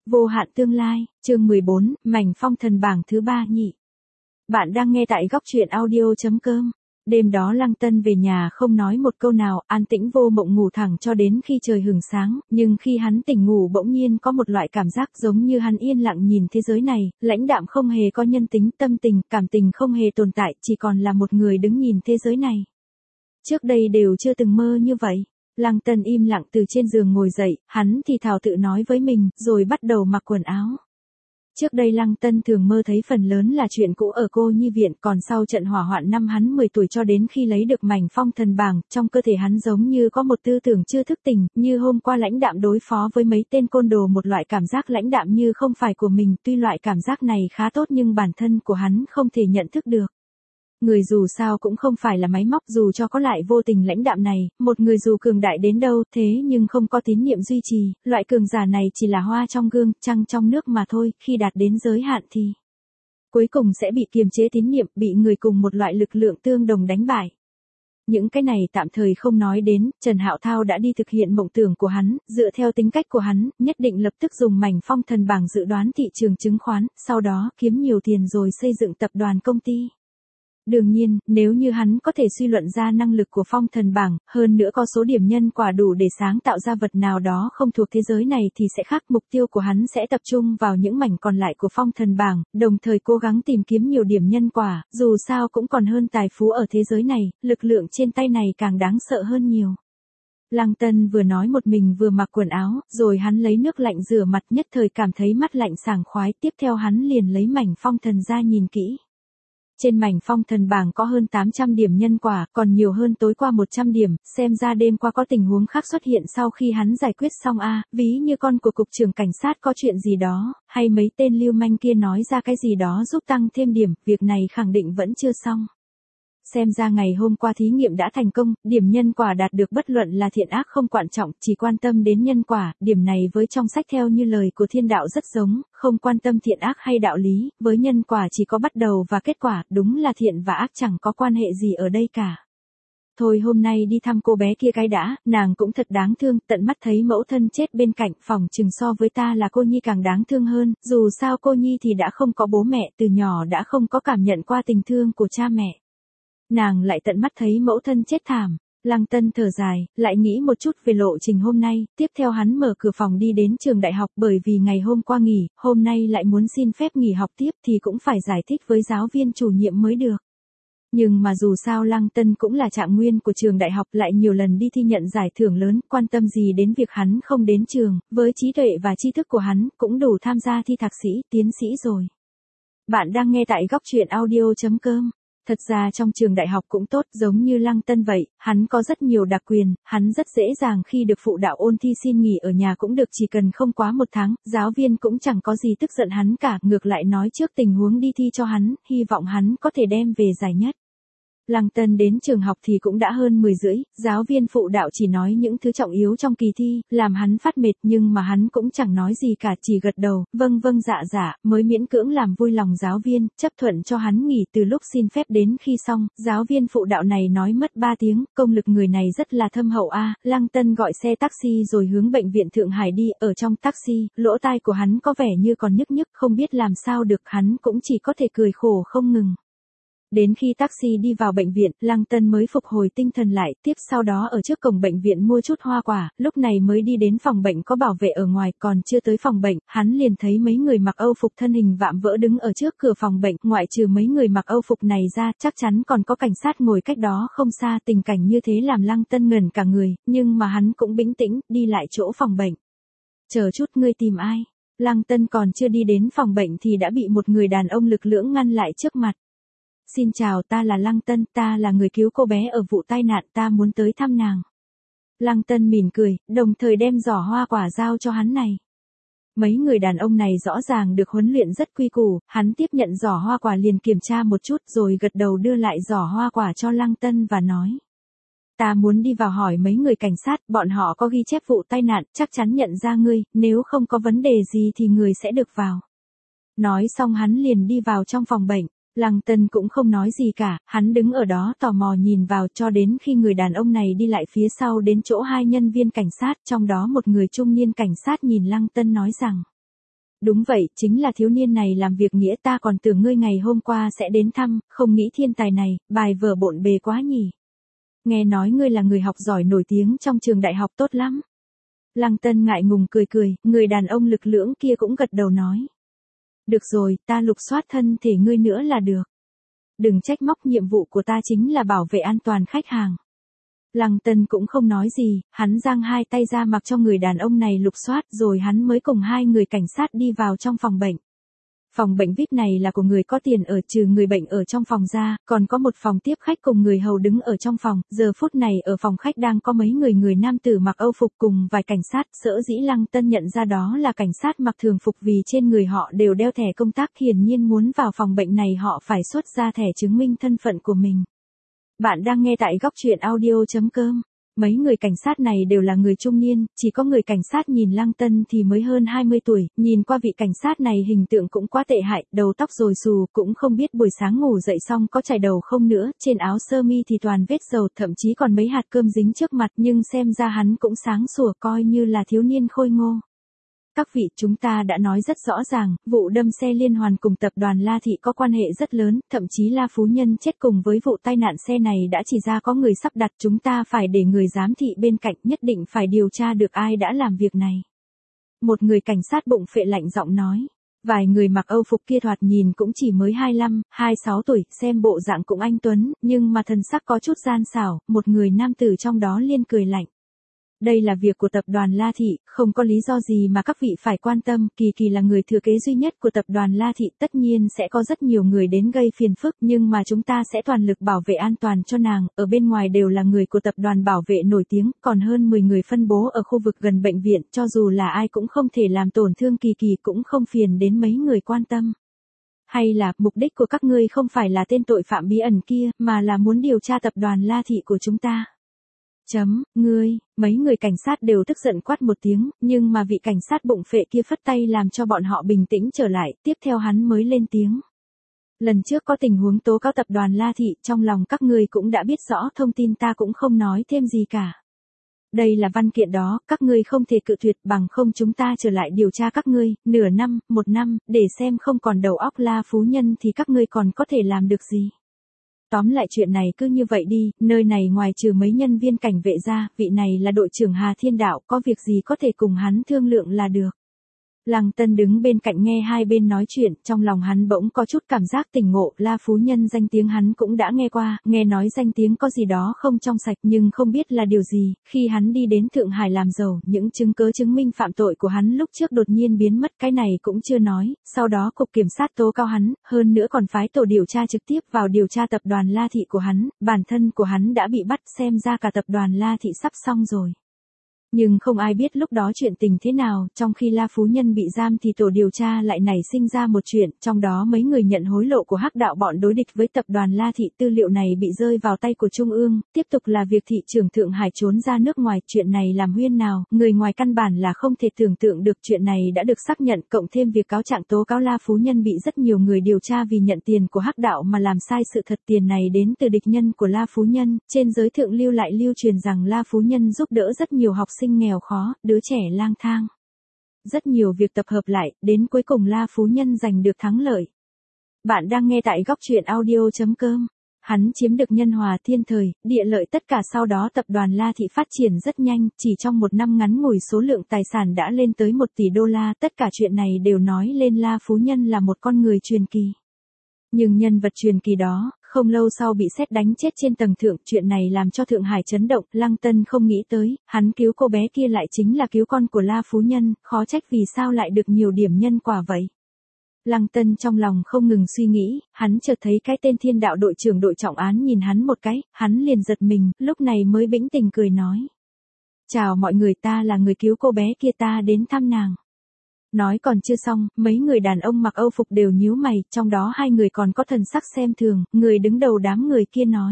Vô hạn tương lai, chương 14, mảnh phong thần bảng thứ 3 nhị. Bạn đang nghe tại góc truyện audio.com. Đêm đó Lăng Tân về nhà không nói một câu nào, an tĩnh vô mộng ngủ thẳng cho đến khi trời hửng sáng, nhưng khi hắn tỉnh ngủ bỗng nhiên có một loại cảm giác giống như hắn yên lặng nhìn thế giới này, lãnh đạm không hề có nhân tính, tâm tình, cảm tình không hề tồn tại, chỉ còn là một người đứng nhìn thế giới này. Trước đây đều chưa từng mơ như vậy. Lăng Tân im lặng từ trên giường ngồi dậy, hắn thì thào tự nói với mình, rồi bắt đầu mặc quần áo. Trước đây Lăng Tân thường mơ thấy phần lớn là chuyện cũ ở cô nhi viện, còn sau trận hỏa hoạn năm hắn 10 tuổi cho đến khi lấy được mảnh phong thần bảng, trong cơ thể hắn giống như có một tư tưởng chưa thức tỉnh, như hôm qua lãnh đạm đối phó với mấy tên côn đồ, một loại cảm giác lãnh đạm như không phải của mình, tuy loại cảm giác này khá tốt nhưng bản thân của hắn không thể nhận thức được. Người dù sao cũng không phải là máy móc, dù cho có lại vô tình lãnh đạm này, một người dù cường đại đến đâu thế nhưng không có tín niệm duy trì, loại cường giả này chỉ là hoa trong gương, trăng trong nước mà thôi, khi đạt đến giới hạn thì cuối cùng sẽ bị kiềm chế tín niệm, bị người cùng một loại lực lượng tương đồng đánh bại. Những cái này tạm thời không nói đến, Trần Hạo Thao đã đi thực hiện mộng tưởng của hắn, dựa theo tính cách của hắn, nhất định lập tức dùng mảnh phong thần bảng dự đoán thị trường chứng khoán, sau đó kiếm nhiều tiền rồi xây dựng tập đoàn công ty. Đương nhiên, nếu như hắn có thể suy luận ra năng lực của phong thần bảng, hơn nữa có số điểm nhân quả đủ để sáng tạo ra vật nào đó không thuộc thế giới này thì sẽ khác, mục tiêu của hắn sẽ tập trung vào những mảnh còn lại của phong thần bảng, đồng thời cố gắng tìm kiếm nhiều điểm nhân quả, dù sao cũng còn hơn tài phú ở thế giới này, lực lượng trên tay này càng đáng sợ hơn nhiều. Lăng Tân vừa nói một mình vừa mặc quần áo, rồi hắn lấy nước lạnh rửa mặt, nhất thời cảm thấy mắt lạnh sảng khoái, tiếp theo hắn liền lấy mảnh phong thần ra nhìn kỹ. Trên mảnh phong thần bảng có hơn 800 điểm nhân quả, còn nhiều hơn tối qua 100 điểm, xem ra đêm qua có tình huống khác xuất hiện sau khi hắn giải quyết xong ví như con của cục trưởng cảnh sát có chuyện gì đó, hay mấy tên lưu manh kia nói ra cái gì đó giúp tăng thêm điểm, việc này khẳng định vẫn chưa xong. Xem ra ngày hôm qua thí nghiệm đã thành công, điểm nhân quả đạt được bất luận là thiện ác không quan trọng, chỉ quan tâm đến nhân quả, điểm này với trong sách theo như lời của thiên đạo rất giống, không quan tâm thiện ác hay đạo lý, với nhân quả chỉ có bắt đầu và kết quả, đúng là thiện và ác chẳng có quan hệ gì ở đây cả. Thôi hôm nay đi thăm cô bé kia cái đã, nàng cũng thật đáng thương, tận mắt thấy mẫu thân chết bên cạnh, phỏng chừng so với ta là cô Nhi càng đáng thương hơn, dù sao cô Nhi thì đã không có bố mẹ, từ nhỏ đã không có cảm nhận qua tình thương của cha mẹ. Nàng lại tận mắt thấy mẫu thân chết thảm. Lăng Tân thở dài, lại nghĩ một chút về lộ trình hôm nay, tiếp theo hắn mở cửa phòng đi đến trường đại học, bởi vì ngày hôm qua nghỉ, hôm nay lại muốn xin phép nghỉ học tiếp thì cũng phải giải thích với giáo viên chủ nhiệm mới được. Nhưng mà dù sao Lăng Tân cũng là trạng nguyên của trường đại học, lại nhiều lần đi thi nhận giải thưởng lớn, quan tâm gì đến việc hắn không đến trường, với trí tuệ và tri thức của hắn, cũng đủ tham gia thi thạc sĩ, tiến sĩ rồi. Bạn đang nghe tại góc truyện audio.com. Thật ra trong trường đại học cũng tốt, giống như Lăng Tân vậy, hắn có rất nhiều đặc quyền, hắn rất dễ dàng khi được phụ đạo ôn thi, xin nghỉ ở nhà cũng được, chỉ cần không quá 1 tháng, giáo viên cũng chẳng có gì tức giận hắn cả, ngược lại nói trước tình huống đi thi cho hắn, hy vọng hắn có thể đem về giải nhất. Lăng Tân đến trường học thì cũng đã hơn 10:30, giáo viên phụ đạo chỉ nói những thứ trọng yếu trong kỳ thi, làm hắn phát mệt, nhưng mà hắn cũng chẳng nói gì cả, chỉ gật đầu, vâng vâng dạ dạ, mới miễn cưỡng làm vui lòng giáo viên, chấp thuận cho hắn nghỉ. Từ lúc xin phép đến khi xong, giáo viên phụ đạo này nói mất 3 tiếng, công lực người này rất là thâm hậu Lăng Tân gọi xe taxi rồi hướng bệnh viện Thượng Hải đi, ở trong taxi, lỗ tai của hắn có vẻ như còn nhức nhức, không biết làm sao được, hắn cũng chỉ có thể cười khổ không ngừng. Đến khi taxi đi vào bệnh viện, Lăng Tân mới phục hồi tinh thần lại, tiếp sau đó ở trước cổng bệnh viện mua chút hoa quả, lúc này mới đi đến phòng bệnh có bảo vệ ở ngoài, còn chưa tới phòng bệnh, hắn liền thấy mấy người mặc Âu phục thân hình vạm vỡ đứng ở trước cửa phòng bệnh, ngoại trừ mấy người mặc Âu phục này ra, chắc chắn còn có cảnh sát ngồi cách đó không xa, tình cảnh như thế làm Lăng Tân ngẩn cả người, nhưng mà hắn cũng bình tĩnh, đi lại chỗ phòng bệnh. Chờ chút, ngươi tìm ai? Lăng Tân còn chưa đi đến phòng bệnh thì đã bị một người đàn ông lực lưỡng ngăn lại trước mặt. Xin chào, ta là Lăng Tân, ta là người cứu cô bé ở vụ tai nạn, ta muốn tới thăm nàng. Lăng Tân mỉm cười, đồng thời đem giỏ hoa quả giao cho hắn này. Mấy người đàn ông này rõ ràng được huấn luyện rất quy củ, hắn tiếp nhận giỏ hoa quả liền kiểm tra một chút rồi gật đầu đưa lại giỏ hoa quả cho Lăng Tân và nói. Ta muốn đi vào hỏi mấy người cảnh sát, bọn họ có ghi chép vụ tai nạn, chắc chắn nhận ra ngươi, nếu không có vấn đề gì thì người sẽ được vào. Nói xong hắn liền đi vào trong phòng bệnh. Lăng Tân cũng không nói gì cả, hắn đứng ở đó tò mò nhìn vào cho đến khi người đàn ông này đi lại phía sau đến chỗ 2 nhân viên cảnh sát, trong đó một người trung niên cảnh sát nhìn Lăng Tân nói rằng. Đúng vậy, chính là thiếu niên này làm việc nghĩa, ta còn tưởng ngươi ngày hôm qua sẽ đến thăm, không nghĩ thiên tài này, bài vở bộn bề quá nhỉ. Nghe nói ngươi là người học giỏi nổi tiếng trong trường đại học tốt lắm. Lăng Tân ngại ngùng cười cười, người đàn ông lực lưỡng kia cũng gật đầu nói. Được rồi, ta lục soát thân thể ngươi nữa là được. Đừng trách móc, nhiệm vụ của ta chính là bảo vệ an toàn khách hàng. Lăng Tân cũng không nói gì, hắn giang hai tay ra mặc cho người đàn ông này lục soát rồi hắn mới cùng hai người cảnh sát đi vào trong phòng bệnh. Phòng bệnh VIP này là của người có tiền ở, trừ người bệnh ở trong phòng ra, còn có một phòng tiếp khách cùng người hầu đứng ở trong phòng. Giờ phút này ở phòng khách đang có mấy người nam tử mặc Âu phục cùng vài cảnh sát. Sở dĩ Lăng Tân nhận ra đó là cảnh sát mặc thường phục vì trên người họ đều đeo thẻ công tác, hiển nhiên muốn vào phòng bệnh này họ phải xuất ra thẻ chứng minh thân phận của mình. Bạn đang nghe tại góc truyện audio.com. Mấy người cảnh sát này đều là người trung niên, chỉ có người cảnh sát nhìn Lăng Tân thì mới hơn 20 tuổi, nhìn qua vị cảnh sát này hình tượng cũng quá tệ hại, đầu tóc rồi xù, cũng không biết buổi sáng ngủ dậy xong có chải đầu không nữa, trên áo sơ mi thì toàn vết dầu, thậm chí còn mấy hạt cơm dính trước mặt, nhưng xem ra hắn cũng sáng sủa, coi như là thiếu niên khôi ngô. Các vị, chúng ta đã nói rất rõ ràng, vụ đâm xe liên hoàn cùng tập đoàn La Thị có quan hệ rất lớn, thậm chí La Phú Nhân chết cùng với vụ tai nạn xe này đã chỉ ra có người sắp đặt, chúng ta phải để người giám thị bên cạnh, nhất định phải điều tra được ai đã làm việc này. Một người cảnh sát bụng phệ lạnh giọng nói. Vài người mặc Âu phục kia thoạt nhìn cũng chỉ mới 25, 26 tuổi, xem bộ dạng cũng anh tuấn, nhưng mà thần sắc có chút gian xảo, một người nam tử trong đó liên cười lạnh. Đây là việc của tập đoàn La Thị, không có lý do gì mà các vị phải quan tâm, Kỳ Kỳ là người thừa kế duy nhất của tập đoàn La Thị, tất nhiên sẽ có rất nhiều người đến gây phiền phức, nhưng mà chúng ta sẽ toàn lực bảo vệ an toàn cho nàng, ở bên ngoài đều là người của tập đoàn bảo vệ nổi tiếng, còn hơn 10 người phân bố ở khu vực gần bệnh viện, cho dù là ai cũng không thể làm tổn thương Kỳ Kỳ, cũng không phiền đến mấy người quan tâm. Hay là, mục đích của các ngươi không phải là tên tội phạm bí ẩn kia, mà là muốn điều tra tập đoàn La Thị của chúng ta? Ngươi, mấy người cảnh sát đều tức giận quát một tiếng, nhưng mà vị cảnh sát bụng phệ kia phất tay làm cho bọn họ bình tĩnh trở lại, tiếp theo hắn mới lên tiếng. Lần trước có tình huống tố cáo tập đoàn La Thị, trong lòng các ngươi cũng đã biết rõ, thông tin ta cũng không nói thêm gì cả. Đây là văn kiện đó, các ngươi không thể cự tuyệt, bằng không chúng ta trở lại điều tra các ngươi, nửa năm, 1 năm, để xem không còn đầu óc La Phú Nhân thì các ngươi còn có thể làm được gì. Tóm lại chuyện này cứ như vậy đi, nơi này ngoài trừ mấy nhân viên cảnh vệ ra, vị này là đội trưởng Hà Thiên Đạo, có việc gì có thể cùng hắn thương lượng là được. Lăng Tân đứng bên cạnh nghe hai bên nói chuyện, trong lòng hắn bỗng có chút cảm giác tỉnh ngộ, La Phú Nhân danh tiếng hắn cũng đã nghe qua, nghe nói danh tiếng có gì đó không trong sạch nhưng không biết là điều gì, khi hắn đi đến Thượng Hải làm giàu, những chứng cứ chứng minh phạm tội của hắn lúc trước đột nhiên biến mất, cái này cũng chưa nói, sau đó cục kiểm sát tố cáo hắn, hơn nữa còn phái tổ điều tra trực tiếp vào điều tra tập đoàn La Thị của hắn, bản thân của hắn đã bị bắt, xem ra cả tập đoàn La Thị sắp xong rồi. Nhưng không ai biết lúc đó chuyện tình thế nào, trong khi La Phú Nhân bị giam thì tổ điều tra lại nảy sinh ra một chuyện, trong đó mấy người nhận hối lộ của hắc đạo bọn đối địch với tập đoàn La Thị, tư liệu này bị rơi vào tay của Trung ương, tiếp tục là việc thị trưởng Thượng Hải trốn ra nước ngoài, chuyện này làm huyên nào, người ngoài căn bản là không thể tưởng tượng được, chuyện này đã được xác nhận, cộng thêm việc cáo trạng tố cáo La Phú Nhân bị rất nhiều người điều tra vì nhận tiền của hắc đạo mà làm sai sự thật, tiền này đến từ địch nhân của La Phú Nhân, trên giới thượng lưu lại lưu truyền rằng La Phú Nhân giúp đỡ rất nhiều học sinh nghèo khó, đứa trẻ lang thang. Rất nhiều việc tập hợp lại, đến cuối cùng La Phú Nhân giành được thắng lợi. Bạn đang nghe tại góc truyện audio.com. Hắn chiếm được nhân hòa, thiên thời, địa lợi, tất cả, sau đó tập đoàn La Thị phát triển rất nhanh, chỉ trong 1 năm ngắn ngủi số lượng tài sản đã lên tới 1 tỷ đô la, tất cả chuyện này đều nói lên La Phú Nhân là một con người truyền kỳ. Nhưng nhân vật truyền kỳ đó, không lâu sau bị sét đánh chết trên tầng thượng, chuyện này làm cho Thượng Hải chấn động, Lăng Tân không nghĩ tới, hắn cứu cô bé kia lại chính là cứu con của La Phú Nhân, khó trách vì sao lại được nhiều điểm nhân quả vậy. Lăng Tân trong lòng không ngừng suy nghĩ, hắn chợt thấy cái tên Thiên Đạo đội trưởng đội trọng án nhìn hắn một cái, hắn liền giật mình, lúc này mới bĩnh tỉnh cười nói. Chào mọi người, ta là người cứu cô bé kia, ta đến thăm nàng. Nói còn chưa xong, mấy người đàn ông mặc Âu phục đều nhíu mày, trong đó 2 người còn có thần sắc xem thường, người đứng đầu đám người kia nói.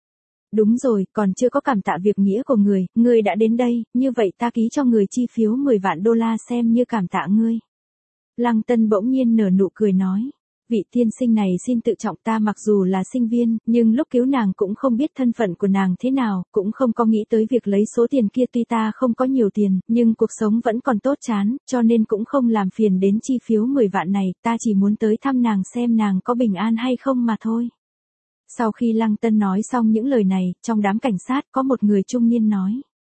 Đúng rồi, còn chưa có cảm tạ việc nghĩa của người đã đến đây, như vậy ta ký cho người chi phiếu 10 vạn đô la xem như cảm tạ ngươi. Lăng Tân bỗng nhiên nở nụ cười nói. Vị tiên sinh này xin tự trọng, ta mặc dù là sinh viên, nhưng lúc cứu nàng cũng không biết thân phận của nàng thế nào, cũng không có nghĩ tới việc lấy số tiền kia, tuy ta không có nhiều tiền, nhưng cuộc sống vẫn còn tốt chán, cho nên cũng không làm phiền đến chi phiếu 10 vạn này, ta chỉ muốn tới thăm nàng xem nàng có bình an hay không mà thôi. Sau khi Lăng Tân nói xong những lời này, trong đám cảnh sát có một người trung niên nói.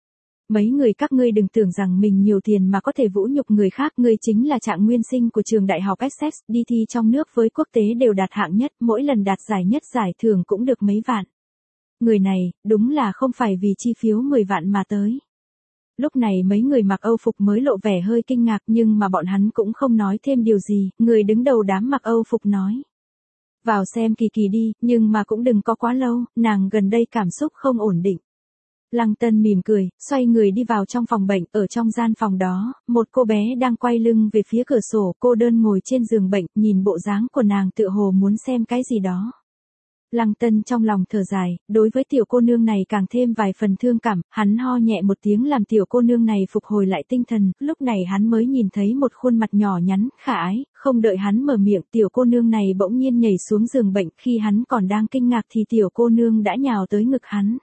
Mấy người các ngươi đừng tưởng rằng mình nhiều tiền mà có thể vũ nhục người khác, ngươi chính là Trạng Nguyên Sinh của trường đại học Essex, đi thi trong nước với quốc tế đều đạt hạng nhất, mỗi lần đạt giải nhất giải thưởng cũng được mấy vạn. Người này, đúng là không phải vì chi phiếu 10 vạn mà tới. Lúc này mấy người mặc Âu phục mới lộ vẻ hơi kinh ngạc, nhưng mà bọn hắn cũng không nói thêm điều gì, người đứng đầu đám mặc Âu phục nói. Vào xem Kỳ Kỳ đi, nhưng mà cũng đừng có quá lâu, nàng gần đây cảm xúc không ổn định. Lăng Tân mỉm cười, xoay người đi vào trong phòng bệnh, ở trong gian phòng đó, một cô bé đang quay lưng về phía cửa sổ, cô đơn ngồi trên giường bệnh, nhìn bộ dáng của nàng tựa hồ muốn xem cái gì đó. Lăng Tân trong lòng thở dài, đối với tiểu cô nương này càng thêm vài phần thương cảm, hắn ho nhẹ một tiếng làm tiểu cô nương này phục hồi lại tinh thần, lúc này hắn mới nhìn thấy một khuôn mặt nhỏ nhắn, khả ái, không đợi hắn mở miệng, tiểu cô nương này bỗng nhiên nhảy xuống giường bệnh, khi hắn còn đang kinh ngạc thì tiểu cô nương đã nhào tới ngực hắn.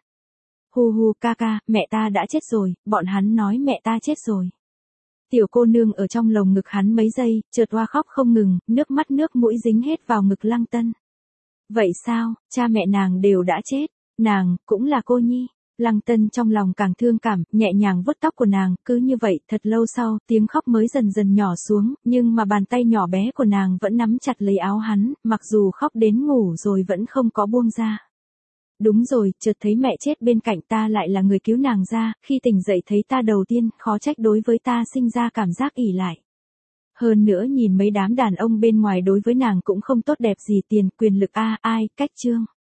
Hu hu ca ca, mẹ ta đã chết rồi, bọn hắn nói mẹ ta chết rồi. Tiểu cô nương ở trong lồng ngực hắn mấy giây, chợt hoa khóc không ngừng, nước mắt nước mũi dính hết vào ngực Lăng Tân. Vậy sao, cha mẹ nàng đều đã chết, nàng, cũng là cô nhi. Lăng Tân trong lòng càng thương cảm, nhẹ nhàng vuốt tóc của nàng, cứ như vậy, thật lâu sau, tiếng khóc mới dần dần nhỏ xuống, nhưng mà bàn tay nhỏ bé của nàng vẫn nắm chặt lấy áo hắn, mặc dù khóc đến ngủ rồi vẫn không có buông ra. Đúng rồi, chợt thấy mẹ chết bên cạnh ta lại là người cứu nàng ra, khi tỉnh dậy thấy ta đầu tiên, khó trách đối với ta sinh ra cảm giác ỷ lại. Hơn nữa nhìn mấy đám đàn ông bên ngoài đối với nàng cũng không tốt đẹp gì, tiền, quyền lực ai, cách chương.